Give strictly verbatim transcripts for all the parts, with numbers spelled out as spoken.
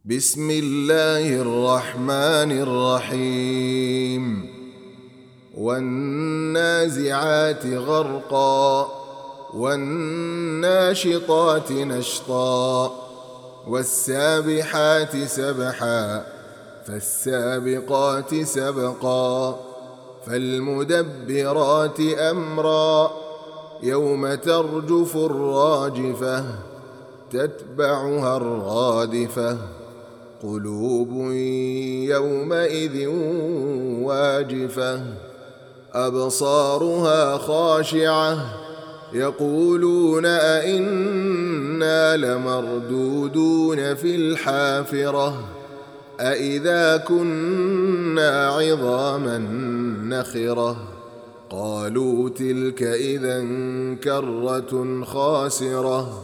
بسم الله الرحمن الرحيم والنازعات غرقا والناشطات نشطا والسابحات سبحا فالسابقات سبقا فالمدبرات أمرا يوم ترجف الراجفة تتبعها الرادفة قلوب يومئذ واجفة أبصارها خاشعة يقولون أئنا لمردودون في الحافرة أئذا كنا عظاما نخرة قالوا تلك إذا كرة خاسرة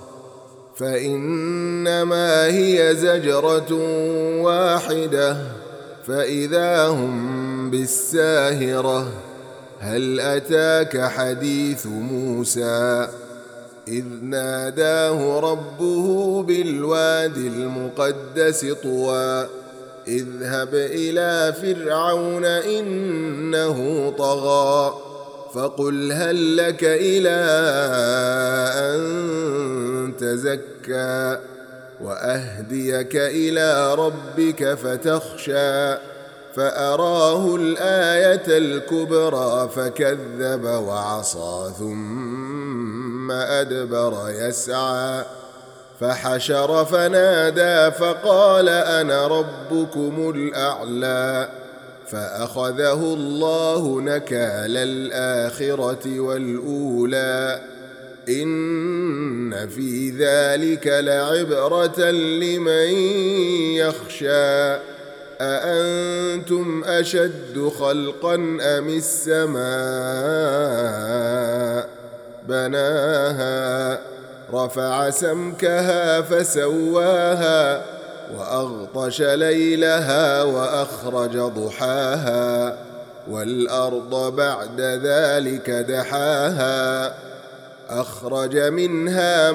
فإنما هي زجرة واحدة فإذا هم بالساهرة هل أتاك حديث موسى إذ ناداه ربه بالواد المقدس طوى اذهب إلى فرعون إنه طغى فقل هل لك إلى أن تزكى وأهديك إلى ربك فتخشى فأراه الآية الكبرى فكذب وعصى ثم أدبر يسعى فحشر فنادى فقال أنا ربكم الأعلى فأخذه الله نكال الآخرة والأولى إن في ذلك لعبرة لمن يخشى أأنتم أشد خلقا أم السماء بناها رفع سمكها فسواها وأغطش ليلها وأخرج ضحاها والأرض بعد ذلك دحاها أخرج منها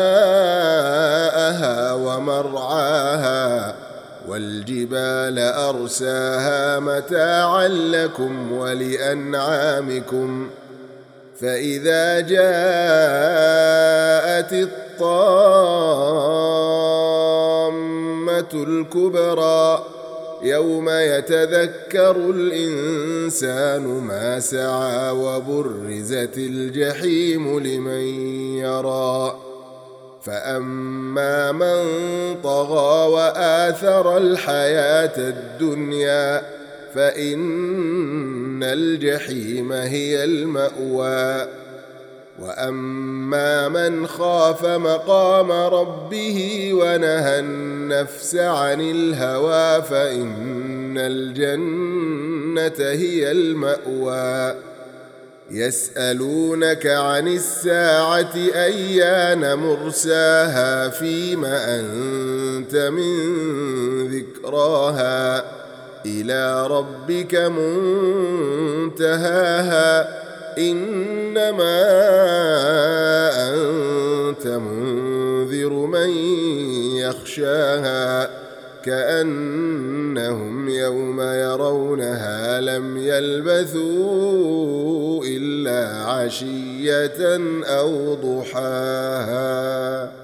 ماءها ومرعاها والجبال أرساها متاعا لكم ولأنعامكم فإذا جاءت الطامة الكبرى يوم يتذكر الإنسان ما سعى وبرزت الجحيم لمن يرى فأما من طغى وآثر الحياة الدنيا فإن الجحيم هي المأوى وأما من خاف مقام ربه ونهى النفس عن الهوى فإن الجنة هي المأوى يسألونك عن الساعة أيان مرساها فيم أنت من ذكراها إلى ربك منتهاها إنما أنت منذر من يخشاها كأنهم يوم يرونها لم يلبثوا إلا عشية أو ضحاها.